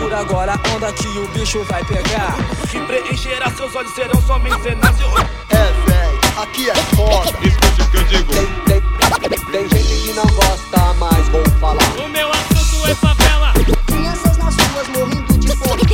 Segura agora a onda que o bicho vai pegar. Que preencherá seus olhos serão somente cenas. Véi, aqui é foda. Escute o que eu digo. Tem gente que não gosta, mas vou falar. O meu assunto é favela. Crianças nas ruas morrendo de fome.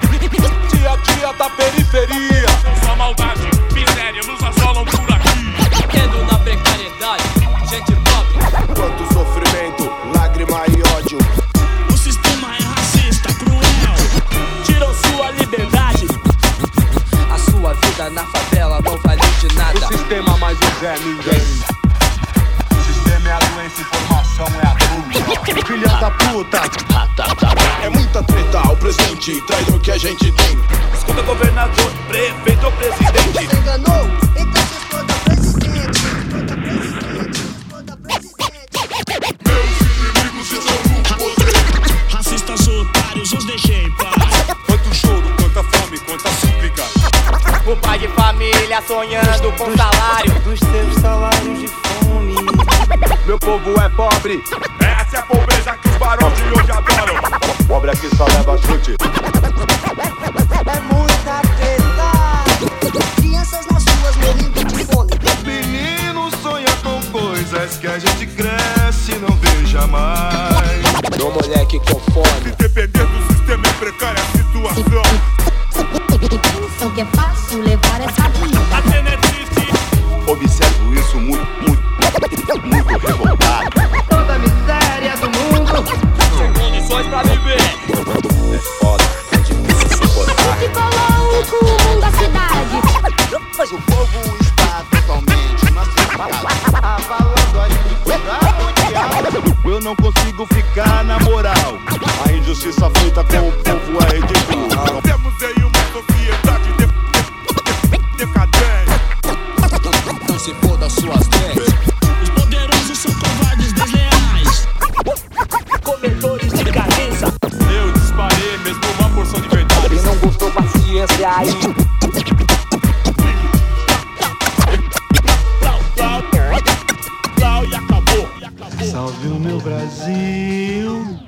Tia da periferia. Só maldade, miséria nos assolam por aqui. Tendo na precariedade, gente pobre. Quanto sofrimento, lágrima e ódio. O sistema é racista, cruel. Tiram sua liberdade. A sua vida na favela não vale de nada. O sistema mais um Zé Ninguém. O sistema é a doença, informação é a dúvida. Filha da puta. É muita treta, o presidente, traidor que a gente tem. Escuta governador, prefeito ou presidente. Você enganou? Então se exploda presidente. Exploda presidente. Meus inimigos estão no poder. Racistas otários, os deixei em paz. Quanto choro, quanta fome, quanta súplica. O pai de família sonhando com salário. Dos seus salários de fome. Meu povo é pobre. Essa é a pobreza que os barões de hoje adoram. Pobre aqui só leva chute. É muita treta. Crianças nas ruas morrendo de fome. Menino sonha com coisas que a gente cresce e não vê jamais. Meu moleque com Se fome. depender do sistema é precária a situação. Pensam que é fácil levar essa vida. A cena é triste. Observo isso muito revoltado. Toda a miséria do mundo. Sem condições pra viver. É foda, é difícil suportar. Que colou o cubo da cidade. Mas o povo está totalmente massacrado. Abalando a estrutura mundial. Eu não consigo ficar na moral. A injustiça feita com o povo é ridículo. Temos aí uma sociedade decadente. Não se foda suas dentes. Os poderosos são covardes desleais. Comedores de carniça. Eu disparei mesmo uma porção de verdade. Quem não gostou, paciência aí. Plau e acabou. Salve o meu Brasil.